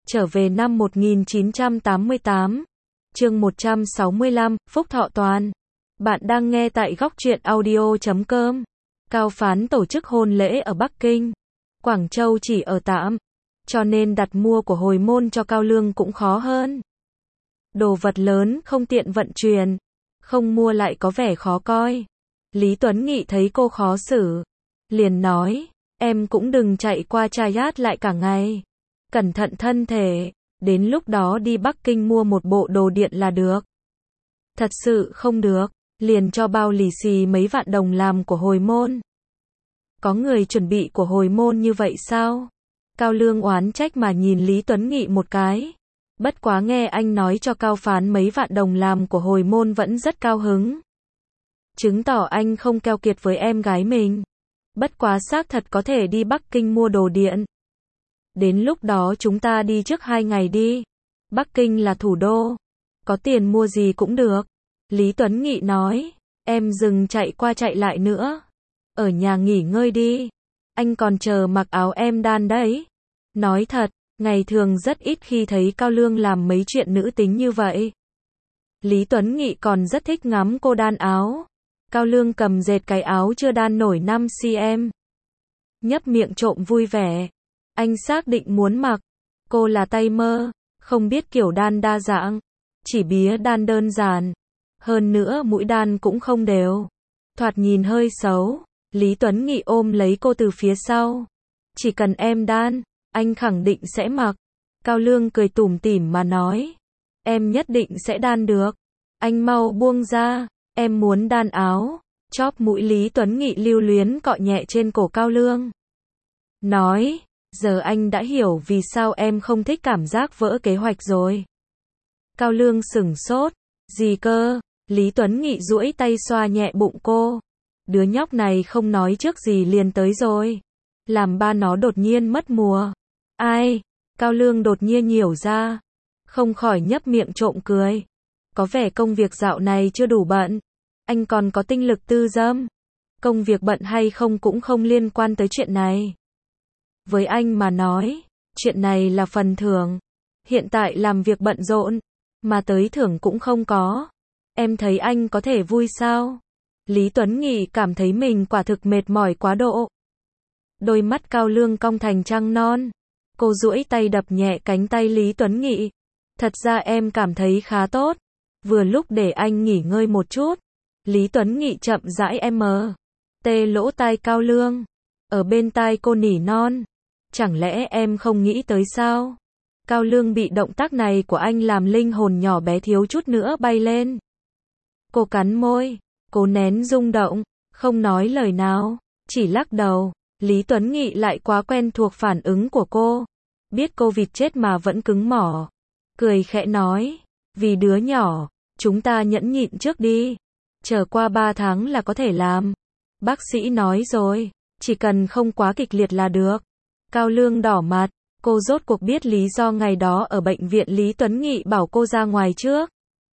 Trở về năm 1988. Chương 165, Phúc Thọ Toàn. Bạn đang nghe tại góc truyện audio.com. Cao Phán tổ chức hôn lễ ở Bắc Kinh. Quảng Châu chỉ ở tạm, cho nên đặt mua của hồi môn cho Cao Lương cũng khó hơn. Đồ vật lớn không tiện vận chuyển, không mua lại có vẻ khó coi. Lý Tuấn Nghị thấy cô khó xử, liền nói, em cũng đừng chạy qua Chayat lại cả ngày. Cẩn thận thân thể, đến lúc đó đi Bắc Kinh mua một bộ đồ điện là được. Thật sự không được, liền cho bao lì xì mấy vạn đồng làm của hồi môn. Có người chuẩn bị của hồi môn như vậy sao? Cao Lương oán trách mà nhìn Lý Tuấn Nghị một cái. Bất quá nghe anh nói cho Cao Phán mấy vạn đồng làm của hồi môn vẫn rất cao hứng. Chứng tỏ anh không keo kiệt với em gái mình. Bất quá xác thật có thể đi Bắc Kinh mua đồ điện. Đến lúc đó chúng ta đi trước 2 ngày đi. Bắc Kinh là thủ đô. Có tiền mua gì cũng được. Lý Tuấn Nghị nói, em đừng chạy qua chạy lại nữa. Ở nhà nghỉ ngơi đi. Anh còn chờ mặc áo em đan đấy. Nói thật, ngày thường rất ít khi thấy Cao Lương làm mấy chuyện nữ tính như vậy. Lý Tuấn Nghị còn rất thích ngắm cô đan áo. Cao Lương cầm dệt cái áo chưa đan nổi 5cm. Nhấp miệng trộm vui vẻ. Anh xác định muốn mặc. Cô là tay mơ, không biết kiểu đan đa dạng. Chỉ bía đan đơn giản. Hơn nữa mũi đan cũng không đều. Thoạt nhìn hơi xấu. Lý Tuấn Nghị ôm lấy cô từ phía sau. Chỉ cần em đan, anh khẳng định sẽ mặc. Cao Lương cười tủm tỉm mà nói. Em nhất định sẽ đan được. Anh mau buông ra. Em muốn đan áo. Chóp mũi Lý Tuấn Nghị lưu luyến cọ nhẹ trên cổ Cao Lương. Nói, giờ anh đã hiểu vì sao em không thích cảm giác vỡ kế hoạch rồi. Cao Lương sửng sốt. Gì cơ? Lý Tuấn Nghị duỗi tay xoa nhẹ bụng cô. Đứa nhóc này không nói trước gì liền tới rồi. Làm ba nó đột nhiên mất mùa. Ai? Cao Lương đột nhiên hiểu ra. Không khỏi nhấp miệng trộm cười. Có vẻ công việc dạo này chưa đủ bận. Anh còn có tinh lực tư dâm. Công việc bận hay không cũng không liên quan tới chuyện này. Với anh mà nói, chuyện này là phần thưởng. Hiện tại làm việc bận rộn, mà tới thưởng cũng không có. Em thấy anh có thể vui sao? Lý Tuấn Nghị cảm thấy mình quả thực mệt mỏi quá độ. Đôi mắt Cao Lương cong thành trăng non. Cô duỗi tay đập nhẹ cánh tay Lý Tuấn Nghị. Thật ra em cảm thấy khá tốt. Vừa lúc để anh nghỉ ngơi một chút. Lý Tuấn Nghị chậm rãi tê lỗ tai Cao Lương. Ở bên tai cô nỉ non. Chẳng lẽ em không nghĩ tới sao? Cao Lương bị động tác này của anh làm linh hồn nhỏ bé thiếu chút nữa bay lên. Cô cắn môi, cố nén rung động, không nói lời nào, chỉ lắc đầu. Lý Tuấn Nghị lại quá quen thuộc phản ứng của cô. Biết cô vịt chết mà vẫn cứng mỏ. Cười khẽ nói, vì đứa nhỏ, chúng ta nhẫn nhịn trước đi. Chờ qua 3 tháng là có thể làm. Bác sĩ nói rồi, chỉ cần không quá kịch liệt là được. Cao Lương đỏ mặt, cô rốt cuộc biết lý do ngày đó ở bệnh viện Lý Tuấn Nghị bảo cô ra ngoài trước.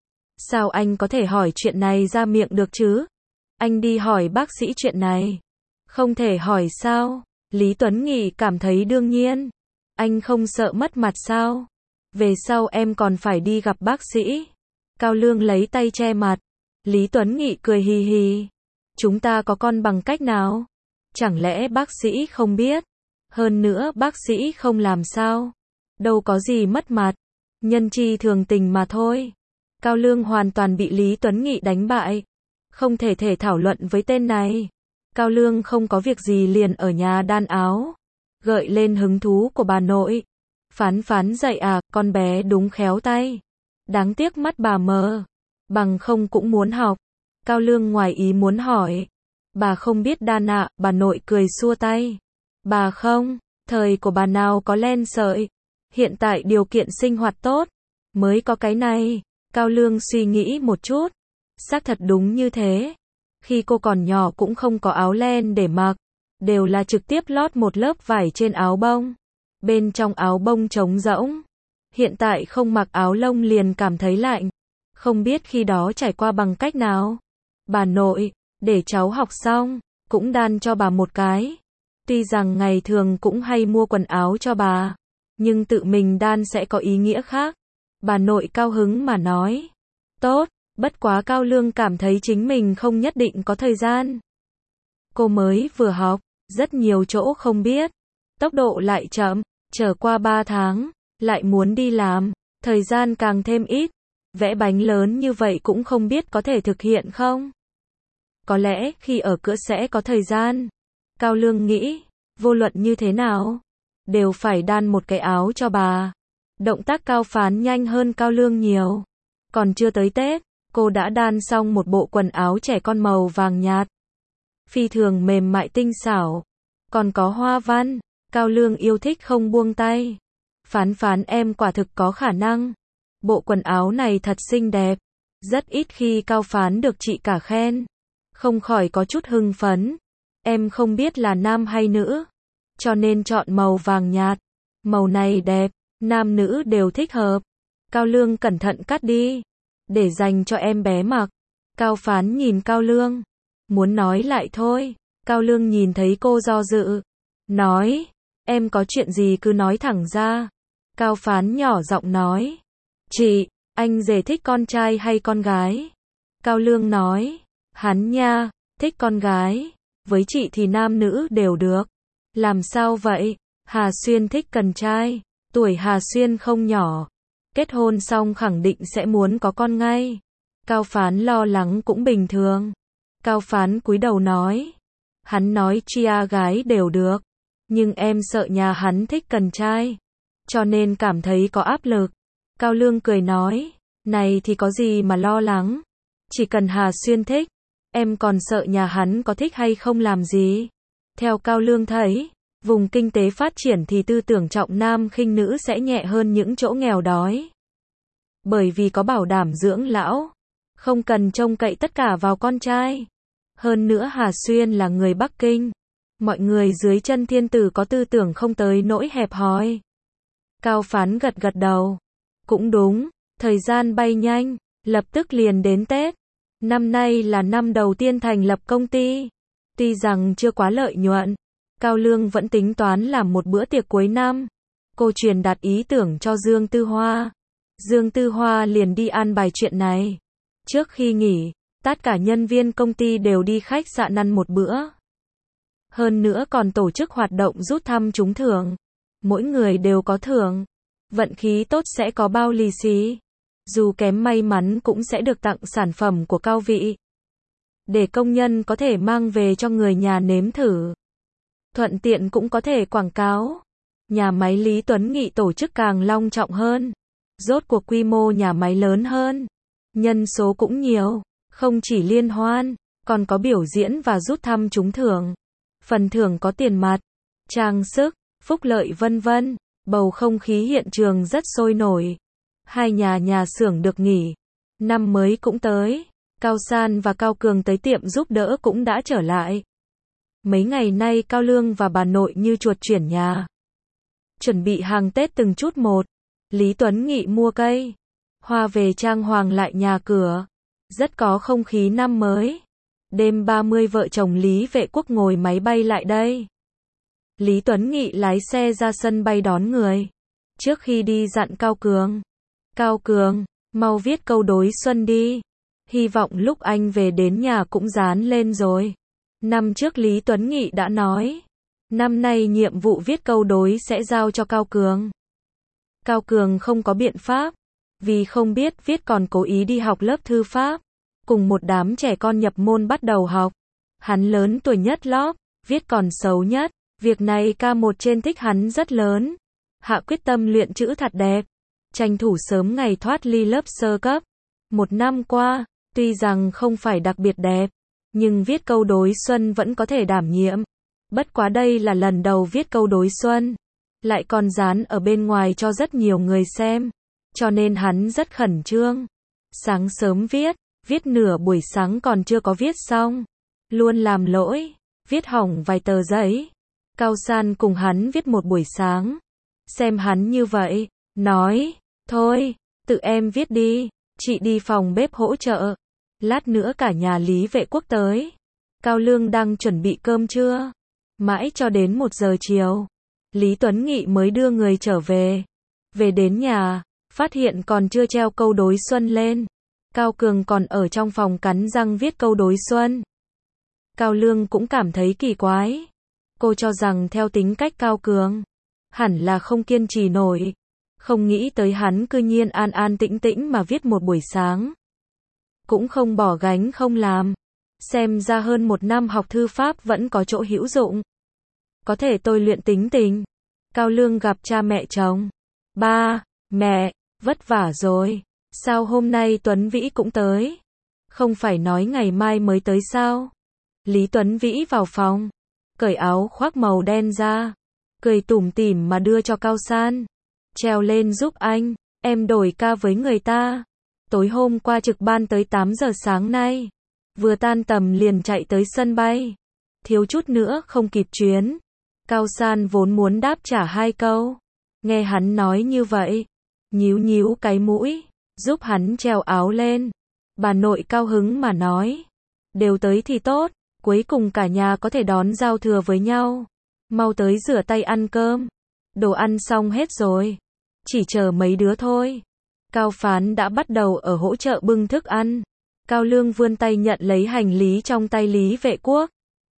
Sao anh có thể hỏi chuyện này ra miệng được chứ? Anh đi hỏi bác sĩ chuyện này. Không thể hỏi sao? Lý Tuấn Nghị cảm thấy đương nhiên. Anh không sợ mất mặt sao? Về sau em còn phải đi gặp bác sĩ. Cao Lương lấy tay che mặt. Lý Tuấn Nghị cười hì hì. Chúng ta có con bằng cách nào? Chẳng lẽ bác sĩ không biết? Hơn nữa bác sĩ không làm sao? Đâu có gì mất mặt. Nhân chi thường tình mà thôi. Cao Lương hoàn toàn bị Lý Tuấn Nghị đánh bại. Không thể thảo luận với tên này. Cao Lương không có việc gì liền ở nhà đan áo. Gợi lên hứng thú của bà nội. Phán dậy à, con bé đúng khéo tay. Đáng tiếc mắt bà mờ. Bằng không cũng muốn học. Cao Lương ngoài ý muốn hỏi. Bà không biết đan ạ, bà nội cười xua tay. Bà không, thời của bà nào có len sợi. Hiện tại điều kiện sinh hoạt tốt. Mới có cái này. Cao Lương suy nghĩ một chút. Xác thật đúng như thế. Khi cô còn nhỏ cũng không có áo len để mặc. Đều là trực tiếp lót một lớp vải trên áo bông. Bên trong áo bông trống rỗng. Hiện tại không mặc áo lông liền cảm thấy lạnh. Không biết khi đó trải qua bằng cách nào. Bà nội, để cháu học xong, cũng đan cho bà một cái. Tuy rằng ngày thường cũng hay mua quần áo cho bà. nhưng tự mình đan sẽ có ý nghĩa khác. Bà nội cao hứng mà nói. Tốt, bất quá Cao Lương cảm thấy chính mình không nhất định có thời gian. Cô mới vừa học, rất nhiều chỗ không biết. Tốc độ lại chậm, trở qua 3 tháng, lại muốn đi làm, thời gian càng thêm ít. Vẽ bánh lớn như vậy cũng không biết có thể thực hiện không? Có lẽ khi ở cửa sẽ có thời gian. Cao Lương nghĩ, vô luận như thế nào, đều phải đan một cái áo cho bà. Động tác Cao Phán nhanh hơn Cao Lương nhiều. Còn chưa tới Tết, cô đã đan xong một bộ quần áo trẻ con màu vàng nhạt. Phi thường mềm mại tinh xảo. Còn có hoa văn, Cao Lương yêu thích không buông tay. Phán Phán em quả thực có khả năng. Bộ quần áo này thật xinh đẹp. Rất ít khi Cao Phán được chị cả khen. Không khỏi có chút hưng phấn. Em không biết là nam hay nữ, cho nên chọn màu vàng nhạt. Màu này đẹp, nam nữ đều thích hợp. Cao Lương cẩn thận cắt đi, để dành cho em bé mặc. Cao Phán nhìn Cao Lương, muốn nói lại thôi. Cao Lương nhìn thấy cô do dự, nói, em có chuyện gì cứ nói thẳng ra. Cao Phán nhỏ giọng nói, chị, anh rể thích con trai hay con gái? Cao Lương nói, hắn nha, thích con gái, với chị thì nam nữ đều được. Làm sao vậy? Hà Xuyên thích con trai, tuổi Hà Xuyên không nhỏ, kết hôn xong khẳng định sẽ muốn có con ngay. Cao Phán lo lắng cũng bình thường. Cao Phán cúi đầu nói, hắn nói chia gái đều được, nhưng em sợ nhà hắn thích con trai, cho nên cảm thấy có áp lực. Cao Lương cười nói, này thì có gì mà lo lắng, chỉ cần Hà Xuyên thích, em còn sợ nhà hắn có thích hay không làm gì. Theo Cao Lương thấy, vùng kinh tế phát triển thì tư tưởng trọng nam khinh nữ sẽ nhẹ hơn những chỗ nghèo đói. Bởi vì có bảo đảm dưỡng lão, không cần trông cậy tất cả vào con trai. Hơn nữa Hà Xuyên là người Bắc Kinh, mọi người dưới chân thiên tử có tư tưởng không tới nỗi hẹp hòi. Cao Phán gật gật đầu. Cũng đúng, thời gian bay nhanh, lập tức liền đến Tết. Năm nay là năm đầu tiên thành lập công ty. Tuy rằng chưa quá lợi nhuận, Cao Lương vẫn tính toán làm một bữa tiệc cuối năm. Cô truyền đạt ý tưởng cho Dương Tư Hoa. Dương Tư Hoa liền đi an bài chuyện này. Trước khi nghỉ, tất cả nhân viên công ty đều đi khách sạn ăn một bữa. Hơn nữa còn tổ chức hoạt động rút thăm trúng thưởng. Mỗi người đều có thưởng. Vận khí tốt sẽ có bao lì xì. Dù kém may mắn cũng sẽ được tặng sản phẩm của Cao Vị. Để công nhân có thể mang về cho người nhà nếm thử. Thuận tiện cũng có thể quảng cáo. Nhà máy Lý Tuấn Nghị tổ chức càng long trọng hơn. Rốt cuộc quy mô nhà máy lớn hơn. Nhân số cũng nhiều. Không chỉ liên hoan, còn có biểu diễn và rút thăm trúng thưởng. Phần thưởng có tiền mặt, trang sức, phúc lợi vân vân. Bầu không khí hiện trường rất sôi nổi. Hai nhà xưởng được nghỉ. Năm mới cũng tới. Cao San và Cao Cường tới tiệm giúp đỡ cũng đã trở lại. Mấy ngày nay Cao Lương và bà nội như chuột chuyển nhà. Chuẩn bị hàng Tết từng chút một. Lý Tuấn Nghị mua cây, hoa về trang hoàng lại nhà cửa. Rất có không khí năm mới. Đêm 30 vợ chồng Lý Vệ Quốc ngồi máy bay lại đây. Lý Tuấn Nghị lái xe ra sân bay đón người. Trước khi đi dặn Cao Cường. Cao Cường, mau viết câu đối xuân đi. Hy vọng lúc anh về đến nhà cũng dán lên rồi. Năm trước Lý Tuấn Nghị đã nói. Năm nay nhiệm vụ viết câu đối sẽ giao cho Cao Cường. Cao Cường không có biện pháp. Vì không biết viết còn cố ý đi học lớp thư pháp. Cùng một đám trẻ con nhập môn bắt đầu học. Hắn lớn tuổi nhất lớp, viết còn xấu nhất. Việc này K1 trên thích hắn rất lớn. Hạ quyết tâm luyện chữ thật đẹp. Tranh thủ sớm ngày thoát ly lớp sơ cấp. Một năm qua, tuy rằng không phải đặc biệt đẹp, nhưng viết câu đối xuân vẫn có thể đảm nhiệm. Bất quá đây là lần đầu viết câu đối xuân. Lại còn dán ở bên ngoài cho rất nhiều người xem. Cho nên hắn rất khẩn trương. Sáng sớm viết nửa buổi sáng còn chưa có viết xong. Luôn làm lỗi, viết hỏng vài tờ giấy. Cao San cùng hắn viết một buổi sáng. Xem hắn như vậy, nói, thôi, tự em viết đi, chị đi phòng bếp hỗ trợ. Lát nữa cả nhà Lý Vệ Quốc tới. Cao Lương đang chuẩn bị cơm trưa. Mãi cho đến 1 giờ chiều. Lý Tuấn Nghị mới đưa người trở về. Về đến nhà, phát hiện còn chưa treo câu đối xuân lên. Cao Cường còn ở trong phòng cắn răng viết câu đối xuân. Cao Lương cũng cảm thấy kỳ quái. Cô cho rằng theo tính cách Cao Cường, hẳn là không kiên trì nổi. Không nghĩ tới hắn cư nhiên an an tĩnh tĩnh mà viết một buổi sáng. Cũng không bỏ gánh không làm. Xem ra hơn 1 năm học thư pháp vẫn có chỗ hữu dụng. Có thể tôi luyện tính tình. Cao Lương gặp cha mẹ chồng. Ba, mẹ, vất vả rồi. Sao hôm nay Tuấn Vĩ cũng tới? Không phải nói ngày mai mới tới sao? Lý Tuấn Vĩ vào phòng, cởi áo khoác màu đen ra, cười tủm tỉm mà đưa cho Cao San. Treo lên giúp anh, em đổi ca với người ta. Tối hôm qua trực ban tới 8 giờ sáng nay. Vừa tan tầm liền chạy tới sân bay. Thiếu chút nữa không kịp chuyến. Cao San vốn muốn đáp trả 2 câu. Nghe hắn nói như vậy, nhíu nhíu cái mũi, giúp hắn treo áo lên. Bà nội cao hứng mà nói. Đều tới thì tốt, cuối cùng cả nhà có thể đón giao thừa với nhau. Mau tới rửa tay ăn cơm. Đồ ăn xong hết rồi. Chỉ chờ mấy đứa thôi. Cao Phán đã bắt đầu ở hỗ trợ bưng thức ăn. Cao Lương vươn tay nhận lấy hành lý trong tay Lý Vệ Quốc.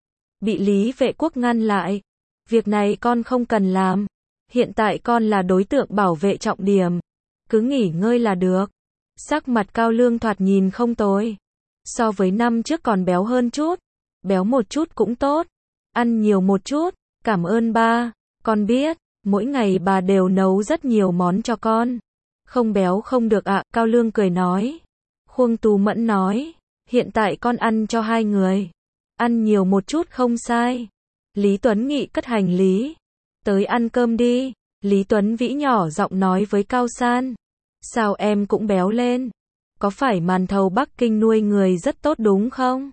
Bị Lý Vệ Quốc ngăn lại. Việc này con không cần làm. Hiện tại con là đối tượng bảo vệ trọng điểm. Cứ nghỉ ngơi là được. Sắc mặt Cao Lương thoạt nhìn không tồi. So với năm trước còn béo hơn chút. Béo một chút cũng tốt. Ăn nhiều một chút. Cảm ơn ba. Con biết, mỗi ngày bà đều nấu rất nhiều món cho con. Không béo không được ạ, Cao Lương cười nói. Khuông Tú Mẫn nói, hiện tại con ăn cho 2 người. Ăn nhiều một chút không sai. Lý Tuấn Nghị cất hành lý. Tới ăn cơm đi. Lý Tuấn Vĩ nhỏ giọng nói với Cao San. Sao em cũng béo lên? Có phải màn thầu Bắc Kinh nuôi người rất tốt đúng không?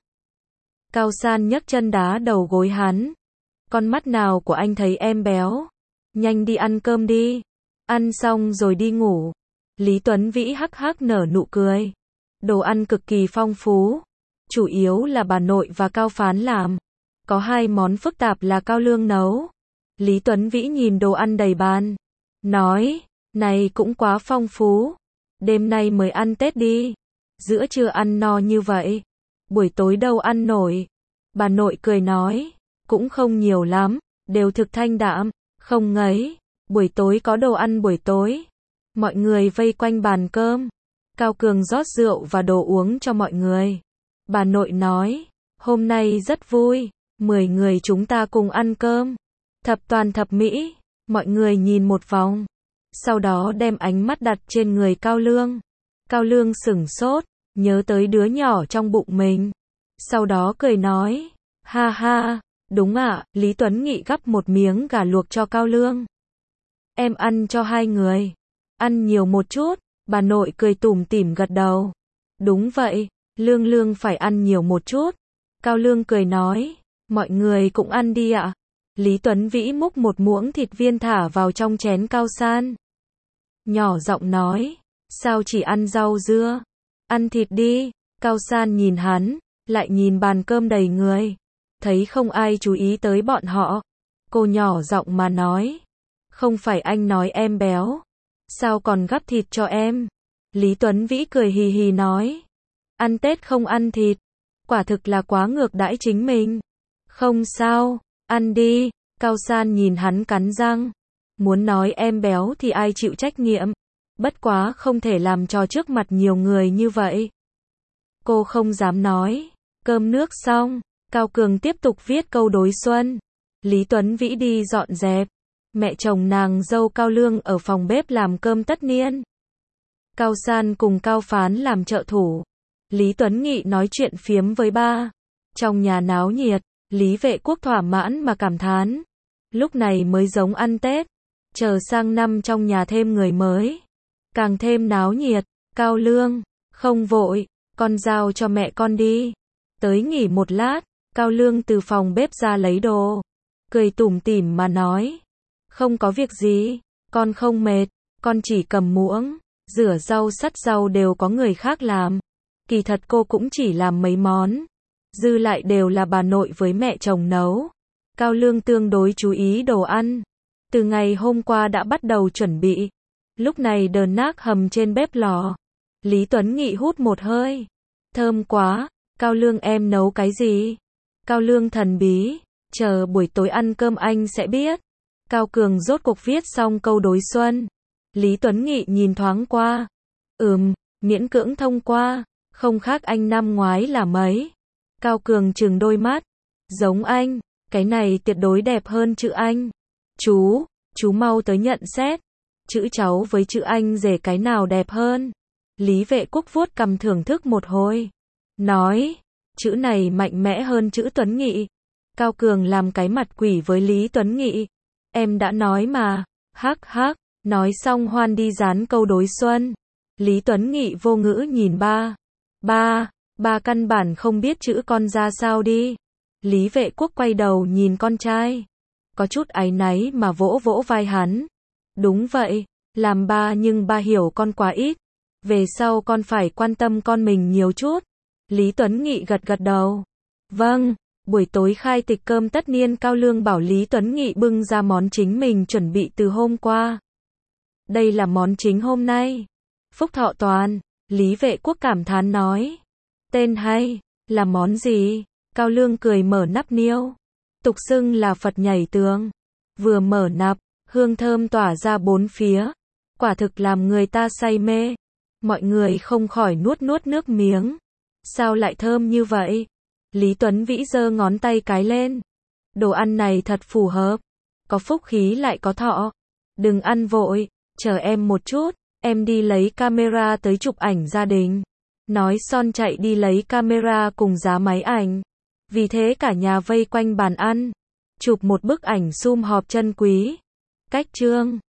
Cao San nhấc chân đá đầu gối hắn. Con mắt nào của anh thấy em béo? Nhanh đi ăn cơm đi. Ăn xong rồi đi ngủ. Lý Tuấn Vĩ hắc hắc nở nụ cười. Đồ ăn cực kỳ phong phú. Chủ yếu là bà nội và Cao Phán làm. Có 2 món phức tạp là Cao Lương nấu. Lý Tuấn Vĩ nhìn đồ ăn đầy bàn. Nói, này cũng quá phong phú. Đêm nay mới ăn Tết đi. Giữa trưa ăn no như vậy. Buổi tối đâu ăn nổi. Bà nội cười nói, cũng không nhiều lắm. Đều thực thanh đạm, không ngấy. Buổi tối có đồ ăn buổi tối. Mọi người vây quanh bàn cơm. Cao Cường rót rượu và đồ uống cho mọi người. Bà nội nói, hôm nay rất vui. 10 người chúng ta cùng ăn cơm. Thập toàn thập mỹ. Mọi người nhìn một vòng. Sau đó đem ánh mắt đặt trên người Cao Lương. Cao Lương sửng sốt, nhớ tới đứa nhỏ trong bụng mình. Sau đó cười nói, ha ha, đúng ạ. Lý Tuấn Nghị gắp một miếng gà luộc cho Cao Lương. Em ăn cho 2 người. Ăn nhiều một chút. Bà nội cười tủm tỉm gật đầu. Đúng vậy, Lương Lương phải ăn nhiều một chút. Cao Lương cười nói, mọi người cũng ăn đi ạ. Lý Tuấn Vĩ múc một muỗng thịt viên thả vào trong chén Cao San. Nhỏ giọng nói, sao chỉ ăn rau dưa? Ăn thịt đi. Cao San nhìn hắn, lại nhìn bàn cơm đầy người. Thấy không ai chú ý tới bọn họ. Cô nhỏ giọng mà nói, không phải anh nói em béo. Sao còn gắp thịt cho em? Lý Tuấn Vĩ cười hì hì nói, ăn Tết không ăn thịt. Quả thực là quá ngược đãi chính mình. Không sao, ăn đi. Cao San nhìn hắn cắn răng. Muốn nói em béo thì ai chịu trách nhiệm. Bất quá không thể làm trò trước mặt nhiều người như vậy. Cô không dám nói. Cơm nước xong, Cao Cường tiếp tục viết câu đối xuân. Lý Tuấn Vĩ đi dọn dẹp. Mẹ chồng nàng dâu Cao Lương ở phòng bếp làm cơm tất niên. Cao San cùng Cao Phán làm trợ thủ. Lý Tuấn Nghị nói chuyện phiếm với ba. Trong nhà náo nhiệt, Lý Vệ Quốc thỏa mãn mà cảm thán. Lúc này mới giống ăn Tết. Chờ sang năm trong nhà thêm người mới. Càng thêm náo nhiệt. Cao Lương, không vội, con giao cho mẹ con đi. Tới nghỉ một lát, Cao Lương từ phòng bếp ra lấy đồ. Cười tủm tỉm mà nói. Không có việc gì, con không mệt, con chỉ cầm muỗng, rửa rau sắt rau đều có người khác làm. Kỳ thật cô cũng chỉ làm mấy món. Dư lại đều là bà nội với mẹ chồng nấu. Cao Lương tương đối chú ý đồ ăn. Từ ngày hôm qua đã bắt đầu chuẩn bị. Lúc này đờn nác hầm trên bếp lò. Lý Tuấn Nghị hút một hơi. Thơm quá, Cao Lương em nấu cái gì? Cao Lương thần bí, chờ buổi tối ăn cơm anh sẽ biết. Cao Cường rốt cuộc viết xong câu đối xuân. Lý Tuấn Nghị nhìn thoáng qua. Miễn cưỡng thông qua, không khác anh năm ngoái là mấy. Cao Cường trừng đôi mắt. Giống anh, cái này tuyệt đối đẹp hơn chữ anh. Chú mau tới nhận xét. Chữ cháu với chữ anh rể cái nào đẹp hơn? Lý Vệ Quốc vuốt cằm thưởng thức một hồi. Nói, chữ này mạnh mẽ hơn chữ Tuấn Nghị. Cao Cường làm cái mặt quỷ với Lý Tuấn Nghị. Em đã nói mà, hắc hắc, nói xong hoan đi dán câu đối xuân. Lý Tuấn Nghị vô ngữ nhìn ba. Ba căn bản không biết chữ con ra sao đi. Lý Vệ Quốc quay đầu nhìn con trai. Có chút áy náy mà vỗ vỗ vai hắn. Đúng vậy, làm ba nhưng ba hiểu con quá ít. Về sau con phải quan tâm con mình nhiều chút. Lý Tuấn Nghị gật gật đầu. Vâng, buổi tối khai tịch cơm tất niên Cao Lương bảo Lý Tuấn Nghị bưng ra món chính mình chuẩn bị từ hôm qua. Đây là món chính hôm nay. Phúc thọ toàn, Lý Vệ Quốc cảm thán nói. Tên hay, là món gì? Cao Lương cười mở nắp niêu. Tục xưng là Phật nhảy tường. Vừa mở nắp, hương thơm tỏa ra bốn phía. Quả thực làm người ta say mê. Mọi người không khỏi nuốt nước miếng. Sao lại thơm như vậy? Lý Tuấn Vĩ giơ ngón tay cái lên. Đồ ăn này thật phù hợp. Có phúc khí lại có thọ. Đừng ăn vội, chờ em một chút, em đi lấy camera tới chụp ảnh gia đình. Nói xong chạy đi lấy camera cùng giá máy ảnh. Vì thế cả nhà vây quanh bàn ăn, chụp một bức ảnh sum họp chân quý. Cách chương